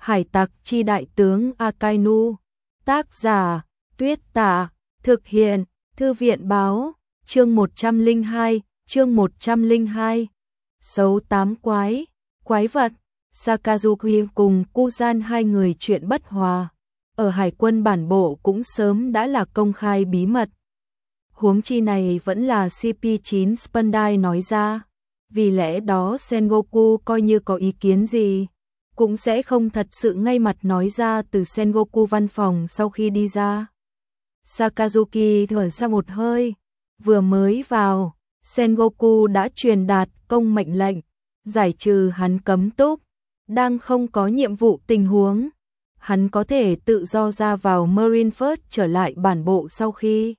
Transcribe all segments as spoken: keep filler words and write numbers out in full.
Hải tặc chi đại tướng Akainu. Tác giả Tuyết Tả. Thực hiện Thư viện báo. Chương một trăm lẻ hai, chương một trăm lẻ hai. Xấu tám quái, quái vật. Sakazuki cùng Kuzan hai người chuyện bất hòa. Ở hải quân bản bộ cũng sớm đã là công khai bí mật. Huống chi này vẫn là xê pê chín Spandai nói ra. Vì lẽ đó Sengoku coi như có ý kiến gì, cũng sẽ không thật sự ngay mặt nói ra từ Sengoku văn phòng sau khi đi ra. Sakazuki thở ra một hơi. Vừa mới vào, Sengoku đã truyền đạt công mệnh lệnh, giải trừ hắn cấm túc. Đang không có nhiệm vụ tình huống, hắn có thể tự do ra vào Marineford trở lại bản bộ sau khi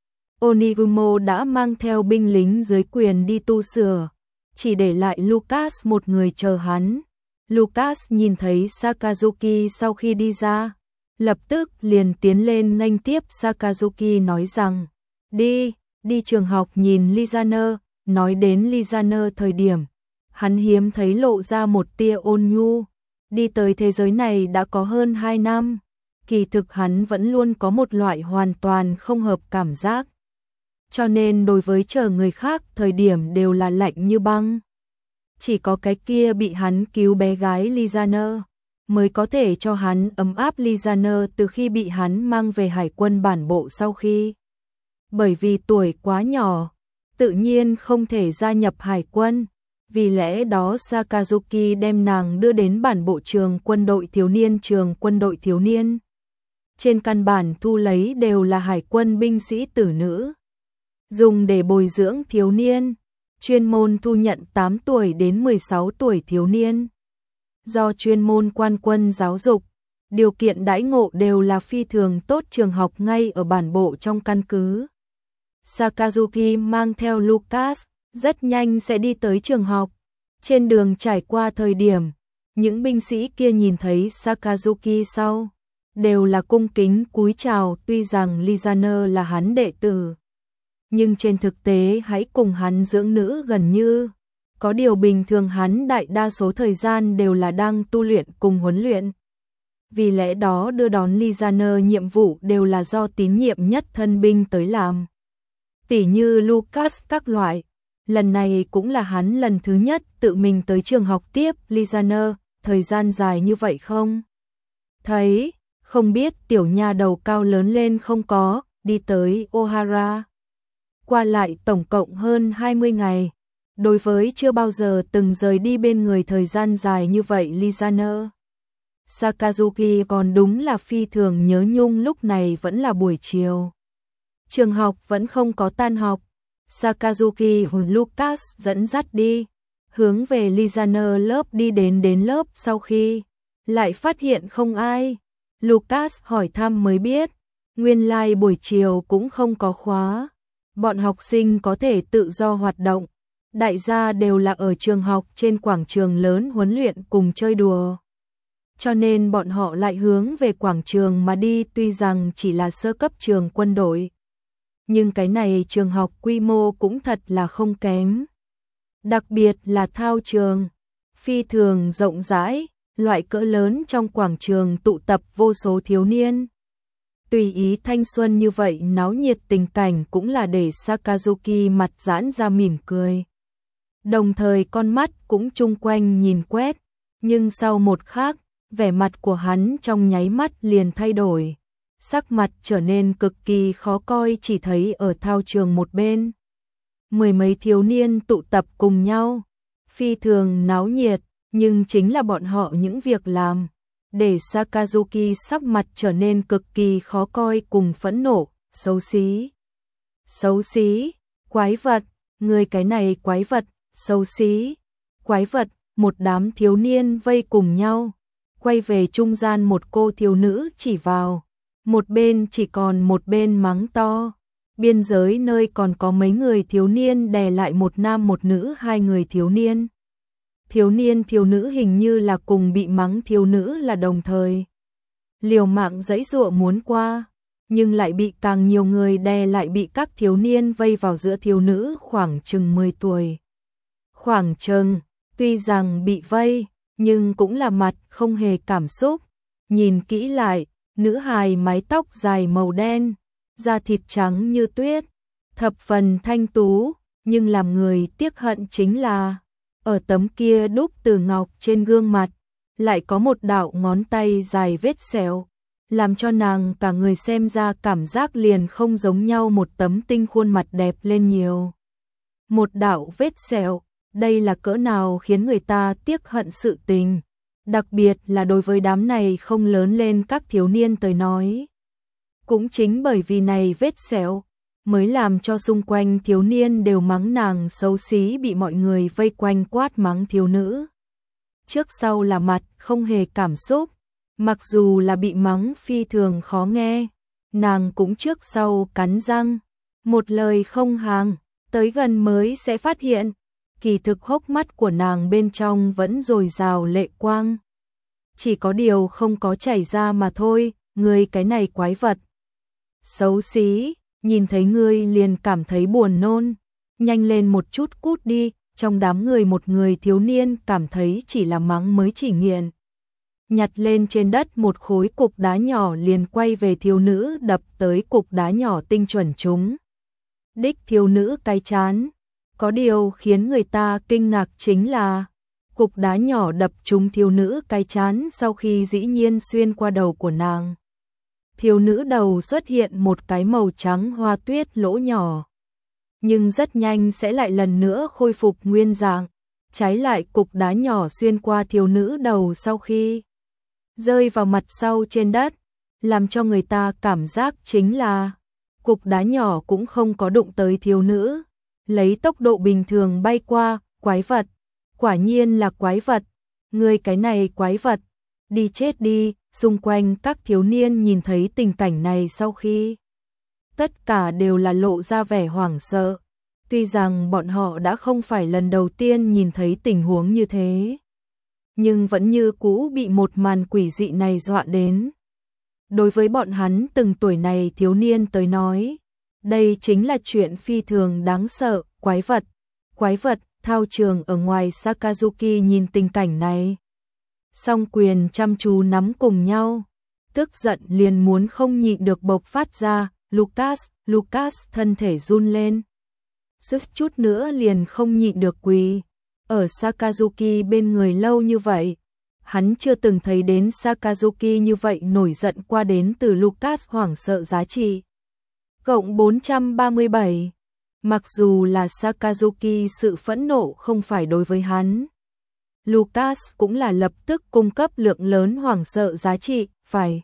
Onigumo đã mang theo binh lính dưới quyền đi tu sửa, chỉ để lại Lucas một người chờ hắn. Lucas nhìn thấy Sakazuki sau khi đi ra, lập tức liền tiến lên nghênh tiếp Sakazuki nói rằng, đi, đi trường học nhìn Lizaner. Nói đến Lizaner thời điểm, hắn hiếm thấy lộ ra một tia ôn nhu. Đi tới thế giới này đã có hơn hai năm, kỳ thực hắn vẫn luôn có một loại hoàn toàn không hợp cảm giác. Cho nên đối với chờ người khác thời điểm đều là lạnh như băng. Chỉ có cái kia bị hắn cứu bé gái Lizaner mới có thể cho hắn ấm áp. Lizaner từ khi bị hắn mang về hải quân bản bộ sau khi, bởi vì tuổi quá nhỏ, tự nhiên không thể gia nhập hải quân. Vì lẽ đó Sakazuki đem nàng đưa đến bản bộ trường quân đội thiếu niên. Trường quân đội thiếu niên trên căn bản thu lấy đều là hải quân binh sĩ tử nữ, dùng để bồi dưỡng thiếu niên, chuyên môn thu nhận tám tuổi đến mười sáu tuổi thiếu niên. Do chuyên môn quan quân giáo dục, điều kiện đãi ngộ đều là phi thường tốt. Trường học ngay ở bản bộ trong căn cứ. Sakazuki mang theo Lucas, rất nhanh sẽ đi tới trường học. Trên đường trải qua thời điểm, những binh sĩ kia nhìn thấy Sakazuki sau, đều là cung kính cúi chào. Tuy rằng Lizaner là hắn đệ tử, nhưng trên thực tế hãy cùng hắn dưỡng nữ gần như. Có điều bình thường hắn đại đa số thời gian đều là đang tu luyện cùng huấn luyện. Vì lẽ đó đưa đón Lizaner nhiệm vụ đều là do tín nhiệm nhất thân binh tới làm. Tỉ như Lucas các loại. Lần này cũng là hắn lần thứ nhất tự mình tới trường học tiếp Lizaner. Thời gian dài như vậy không thấy, không biết tiểu nha đầu cao lớn lên không có. Đi tới Ohara, qua lại tổng cộng hơn hai mươi ngày. Đối với chưa bao giờ từng rời đi bên người thời gian dài như vậy Lizaner, Sakazuki còn đúng là phi thường nhớ nhung. Lúc này vẫn là buổi chiều, trường học vẫn không có tan học. Sakazuki hùn Lucas dẫn dắt đi, hướng về Lizaner lớp đi. Đến đến lớp sau khi lại phát hiện không ai, Lucas hỏi thăm mới biết, nguyên lai like buổi chiều cũng không có khóa. Bọn học sinh có thể tự do hoạt động, đại gia đều là ở trường học trên quảng trường lớn huấn luyện cùng chơi đùa. Cho nên bọn họ lại hướng về quảng trường mà đi. Tuy rằng chỉ là sơ cấp trường quân đội, nhưng cái này trường học quy mô cũng thật là không kém. Đặc biệt là thao trường, phi thường rộng rãi, loại cỡ lớn. Trong quảng trường tụ tập vô số thiếu niên. Tùy ý thanh xuân như vậy náo nhiệt tình cảnh cũng là để Sakazuki mặt giãn ra mỉm cười. Đồng thời con mắt cũng chung quanh nhìn quét, nhưng sau một khắc, vẻ mặt của hắn trong nháy mắt liền thay đổi. Sắc mặt trở nên cực kỳ khó coi. Chỉ thấy ở thao trường một bên, mười mấy thiếu niên tụ tập cùng nhau, phi thường náo nhiệt, nhưng chính là bọn họ những việc làm để Sakazuki sắc mặt trở nên cực kỳ khó coi cùng phẫn nộ. Xấu xí, xấu xí, quái vật, người cái này quái vật, xấu xí, quái vật. Một đám thiếu niên vây cùng nhau, quay về trung gian một cô thiếu nữ chỉ vào, một bên chỉ còn một bên mắng to. Biên giới nơi còn có mấy người thiếu niên đè lại một nam một nữ hai người thiếu niên. Thiếu niên thiếu nữ hình như là cùng bị mắng. Thiếu nữ là đồng thời liều mạng giãy giụa muốn qua, nhưng lại bị càng nhiều người đè lại, bị các thiếu niên vây vào giữa. Thiếu nữ khoảng chừng mười tuổi, khoảng chừng, tuy rằng bị vây, nhưng cũng là mặt không hề cảm xúc. Nhìn kỹ lại, nữ hài mái tóc dài màu đen, da thịt trắng như tuyết, thập phần thanh tú, nhưng làm người tiếc hận chính là ở tấm kia đúc từ ngọc trên gương mặt, lại có một đạo ngón tay dài vết sẹo, làm cho nàng cả người xem ra cảm giác liền không giống nhau một tấm tinh khuôn mặt đẹp lên nhiều. Một đạo vết sẹo, đây là cỡ nào khiến người ta tiếc hận sự tình, đặc biệt là đối với đám này không lớn lên các thiếu niên tới nói. Cũng chính bởi vì này vết sẹo, mới làm cho xung quanh thiếu niên đều mắng nàng xấu xí, bị mọi người vây quanh quát mắng thiếu nữ. Trước sau là mặt không hề cảm xúc, mặc dù là bị mắng phi thường khó nghe, nàng cũng trước sau cắn răng, một lời không hàng, tới gần mới sẽ phát hiện, kỳ thực hốc mắt của nàng bên trong vẫn dồi dào lệ quang. Chỉ có điều không có chảy ra mà thôi, ngươi cái này quái vật. Xấu xí, nhìn thấy ngươi liền cảm thấy buồn nôn, nhanh lên một chút cút đi, trong đám người một người thiếu niên cảm thấy chỉ là mắng mới chỉ nghiện. Nhặt lên trên đất một khối cục đá nhỏ liền quay về thiếu nữ đập tới cục đá nhỏ tinh chuẩn trúng. Đích thiếu nữ cái chán, có điều khiến người ta kinh ngạc chính là cục đá nhỏ đập trúng thiếu nữ cái chán sau khi dĩ nhiên xuyên qua đầu của nàng. Thiếu nữ đầu xuất hiện một cái màu trắng hoa tuyết lỗ nhỏ, nhưng rất nhanh sẽ lại lần nữa khôi phục nguyên dạng. Trái lại cục đá nhỏ xuyên qua thiếu nữ đầu sau khi rơi vào mặt sau trên đất, làm cho người ta cảm giác chính là cục đá nhỏ cũng không có đụng tới thiếu nữ, lấy tốc độ bình thường bay qua. Quái vật, quả nhiên là quái vật, ngươi cái này quái vật, đi chết đi. Xung quanh các thiếu niên nhìn thấy tình cảnh này sau khi tất cả đều là lộ ra vẻ hoảng sợ, tuy rằng bọn họ đã không phải lần đầu tiên nhìn thấy tình huống như thế, nhưng vẫn như cũ bị một màn quỷ dị này dọa đến. Đối với bọn hắn từng tuổi này thiếu niên tới nói, đây chính là chuyện phi thường đáng sợ. Quái vật, quái vật. Thao trường ở ngoài Sakazuki nhìn tình cảnh này, song quyền chăm chú nắm cùng nhau, tức giận liền muốn không nhịn được bộc phát ra. Lucas, Lucas thân thể run lên, suýt chút nữa liền không nhịn được quỳ ở Sakazuki bên người lâu như vậy. Hắn chưa từng thấy đến Sakazuki như vậy nổi giận qua. Đến từ Lucas hoảng sợ giá trị cộng bốn trăm ba mươi bảy. Mặc dù là Sakazuki sự phẫn nộ không phải đối với hắn, Lucas cũng là lập tức cung cấp lượng lớn hoảng sợ giá trị, phải.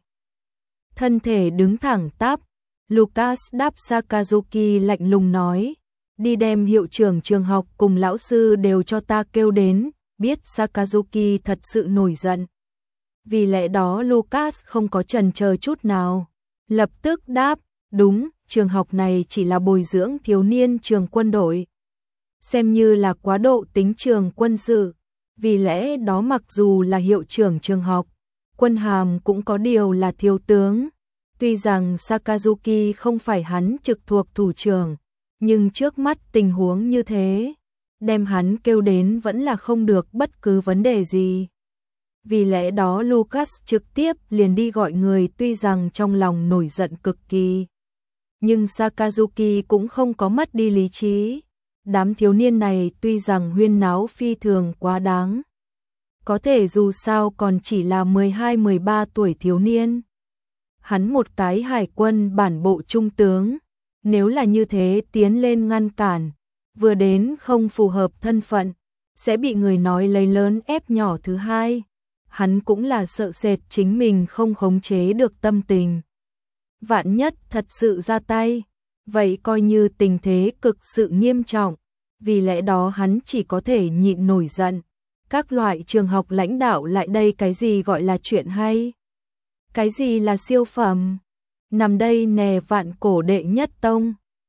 Thân thể đứng thẳng tắp, Lucas đáp Sakazuki lạnh lùng nói, đi đem hiệu trưởng trường học cùng lão sư đều cho ta kêu đến. Biết Sakazuki thật sự nổi giận, vì lẽ đó Lucas không có chần chờ chút nào, lập tức đáp, đúng, trường học này chỉ là bồi dưỡng thiếu niên trường quân đội, xem như là quá độ tính trường quân sự, vì lẽ đó mặc dù là hiệu trưởng trường học, quân hàm cũng có điều là thiếu tướng. Tuy rằng Sakazuki không phải hắn trực thuộc thủ trưởng, nhưng trước mắt tình huống như thế, đem hắn kêu đến vẫn là không được bất cứ vấn đề gì. Vì lẽ đó Lucas trực tiếp liền đi gọi người, tuy rằng trong lòng nổi giận cực kỳ, nhưng Sakazuki cũng không có mất đi lý trí. Đám thiếu niên này tuy rằng huyên náo phi thường quá đáng, có thể dù sao còn chỉ là mười hai mười ba tuổi thiếu niên. Hắn một cái hải quân bản bộ trung tướng, nếu là như thế tiến lên ngăn cản, vừa đến không phù hợp thân phận, sẽ bị người nói lấy lớn ép nhỏ. Thứ hai, hắn cũng là sợ sệt chính mình không khống chế được tâm tình, vạn nhất thật sự ra tay, vậy coi như tình thế cực sự nghiêm trọng. Vì lẽ đó hắn chỉ có thể nhịn nổi giận. Các loại trường học lãnh đạo lại đây, cái gì gọi là chuyện hay, cái gì là siêu phẩm, nằm đây nè, vạn cổ đệ nhất tông.